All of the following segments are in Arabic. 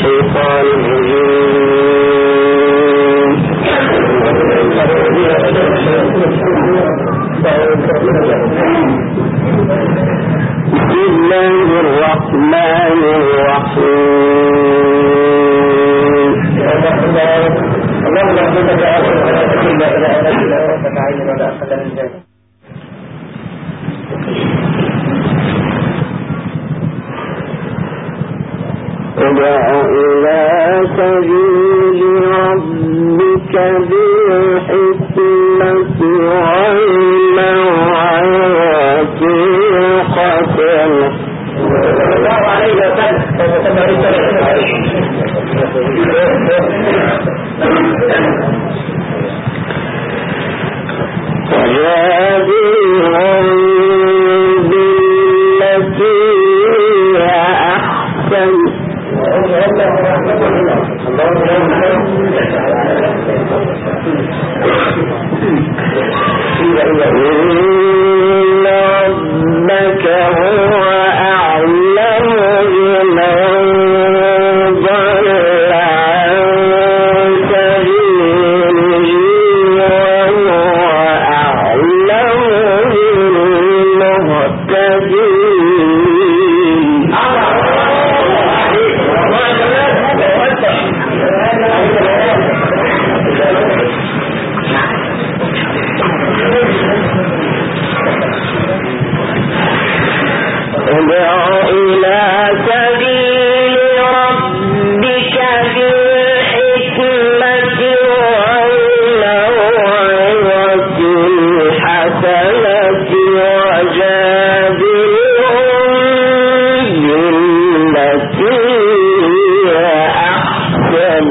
الشيطان الرجيم. بسم الله الرحمن الرحيم. ادع إلى سبيل ربك بالحكمة والموعظة الحسنة. وجادلهم بالتي هي أحسن. إن ربك هو أعلم بمن ضل عن سبيله وهو أعلم بالمهتدين. ادع إلى سبيل ربك بالحكمة والموعظة الحسنة وجادلهم بالتي هي أحسن.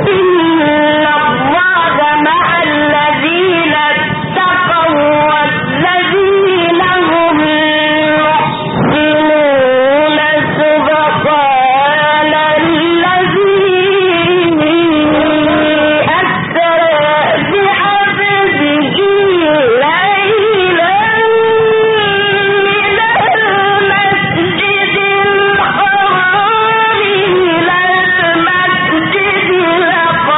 الحرام إلى المسجد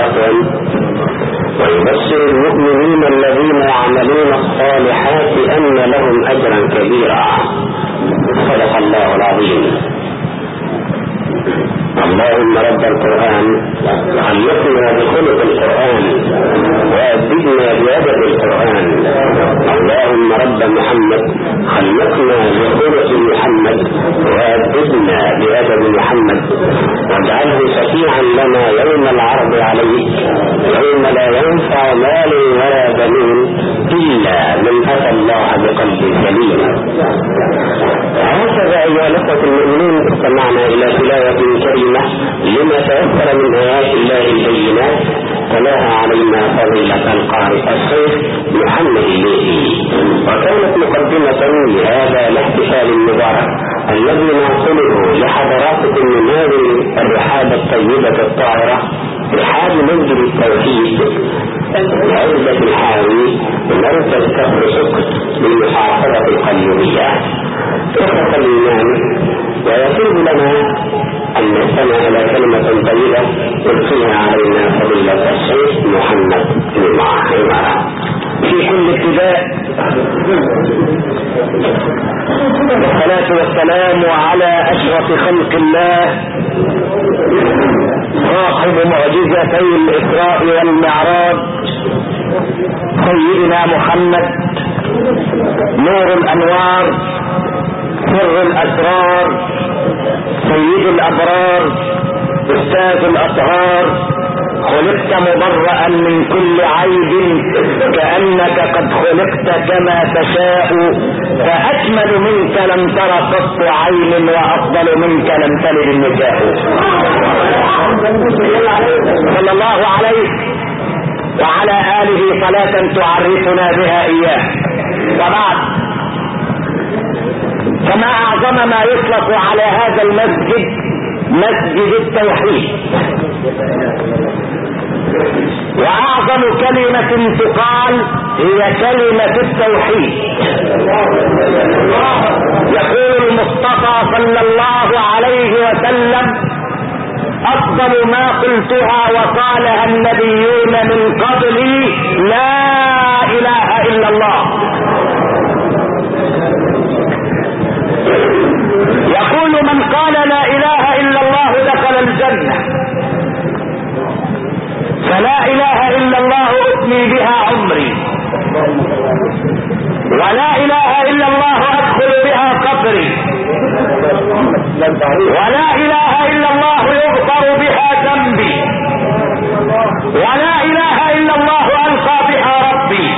الخاتم، ويبشر المؤمنين الذين يعملون الصالحات أن لهم أجرا كبيرا. صدق الله العظيم. اللهم رب القرآن علمنا بخلق القرآن وأدبنا بأدب القرآن. اللهم رب محمد خلقنا بخلق محمد وأدبنا بأدب محمد، واجعله شفيعا لنا يوم العرض عليك، يوم لا ينفع مال ولا بنون إلا من أتى الله بقلب سليم. هكذا أيها الأخوة المؤمنين استمعنا إلى تلاوة كريمة لما تيسر من آيات الله البينات، تلاها علينا فضيلة القارئ الشيخ محمد الليثي، وكانت مقدمة لهذا الاحتفال المبارك الذي ننقله لحضراتكم من هذه الرحاب الطيبة الطاهرة، رحاب مسجد التوحيد بعزة الحاوي مركز كفر سكر للمحافظة القليوبية. إخوة الإيمان، ويسر لنا أن نستمع إلى كلمة طيبة يلقيها علينا فضيلة الشيخ محمد بن عمارة. في كل ابتداء والصلاة والسلام على أشرف خلق الله، صاحب معجزتي الإسراء والمعراج، سيدنا محمد نور الأنوار، سر الأسرار، سيد الأبرار، أستاذ الأطهار، خلقت مبرأ من كل عيب كأنك قد خلقت كما تشاء، فأجمل منك لم تر قط عين، وأفضل منك لم تلد النساء. صلى الله عليه وعلى آله صلاة تعرفنا بها إياه. وبعد، فما أعظم ما يطلق على هذا المسجد مسجد التوحيد، وأعظم كلمة تقال هي كلمة التوحيد. يقول المصطفى صلى الله عليه وسلم: أفضل ما قلتها وقالها النبيون من قبلي لا إله إلا الله. يقول: من قال لا إله إلا الله دخل الجنة، فلا إله إلا الله أثني بها عمري، ولا إله إلا الله أدخل بها قبري، ولا إله إلا الله يغفر بها ذنبي، ولا إله إلا الله ألقى بها ربي.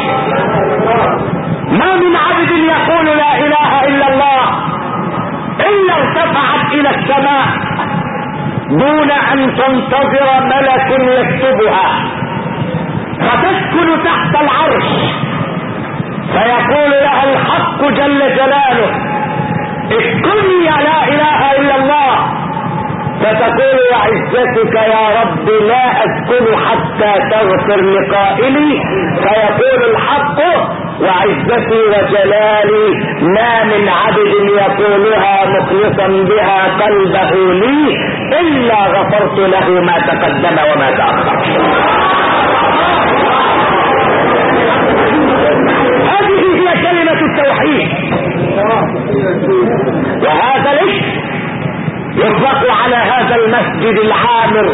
ما من عبد يقول لا إله إلا الله إلا ارتفعت إلى السماء دون أن تنتظر ملك يكتبها، فتسكن تحت العرش، فيقول لها الحق جل جلاله: اسكني يا لا إله إلا الله، فتقول: وعزتك يا رب لا أسكن حتى تغفر لقائلي، فيقول الحق: وعزتي وجلالي ما من عبد يقولها مخلصا بها قلبه لي إلا غفرت له ما تقدم وما تأخر. هذه هي كلمة التوحيد، وهذا الاسم يطلق على هذا المسجد العامر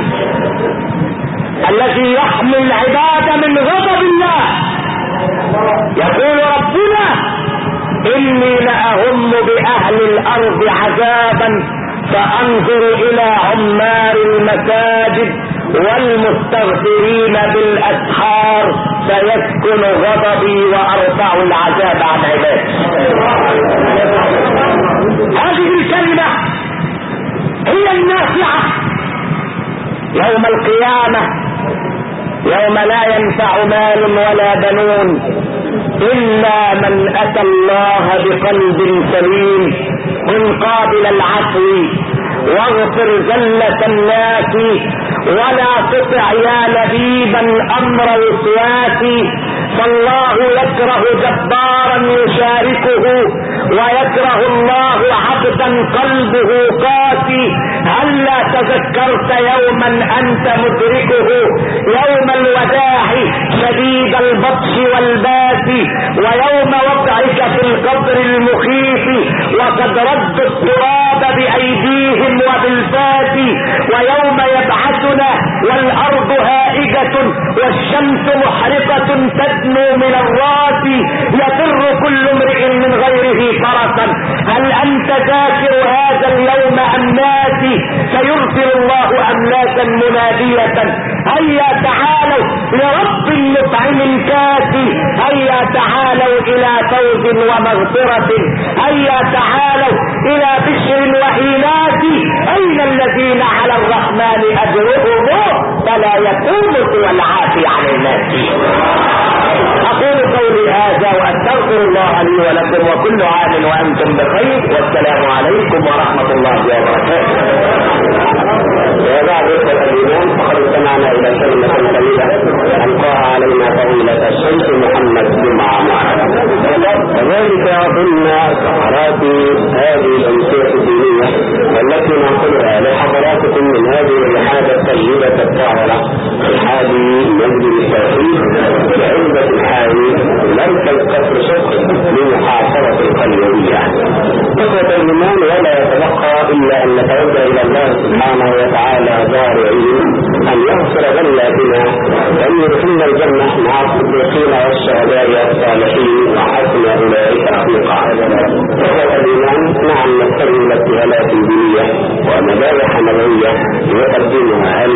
الذي يحمي العباد من غضب الله. يقول ربنا: إني لأهم بأهل الأرض عذابا فأنظر إلى عمار المساجد والمستغفرين بالأسحار فيسكن غضبي وأرفع العذاب عن عبادي. هذه الكلمة هي النافعة يوم القيامة، يوم لا ينفع مال ولا بنون إلا من أتى الله بقلب سليم، كن قابل العفو واغفر زلة الناس، ولا تطع يا لبيبا أمر وسواسي، فالله يكره جبارا يشاركه، ويكره الله عبدا قلبه قاسي. هلا تذكرت يوما انت مدركه، يوم الوداع شديد البطش والباس، ويوم وضعك في القبر المخيف، وقد ردوا التراب بايديهم وبالفات، ويوم يبعثنا والارض هائجة والشمس محرقة تدنو من الراس، يفر كل امرئ من غيره فرسا. هل انت ذاكر هذا اليوم ام ناسي؟ سيرسل الله املاكا منادية، هيا تعالوا لرب مطعم كاسي، هيا تعالوا الى فوز ومغفرة، هيا تعالوا الى بشر وإيناس. اين الذين على الرحمن اجرهم فلا يكون سوى العافي عن الناس. اقول قولي هذا واستغفر الله لي ولكم، وكل عام وانتم بخير، والسلام عليكم ورحمة الله وبركاته. وبعد الايمان فقد استمعنا الى كلمة قليلة القاها علينا فضيلة الشيخ محمد جمعة معنا، وذلك ضمن سهرات هذه الامسية الدينية والتي ننقلها لحضراتكم من هذه الرحابة الطيبة الطاهرة، رحاب مسجد التوحيد بعزبة الحاوي مركز كفر شرق لمحاصرة القليوبية. إخوة الإيمان، ولا يتبقى إلا أن نتوجه إلى الله سبحانه وتعالى ضارعين أن يغفر ذنوبنا وأن يدخلنا الجنة مع الصديقين والشهداء والصالحين وحسن أولئك رفيقا. إخوة الإيمان، نعم نستلم الابتهالات الدينية ومدارح نبوية يقدمها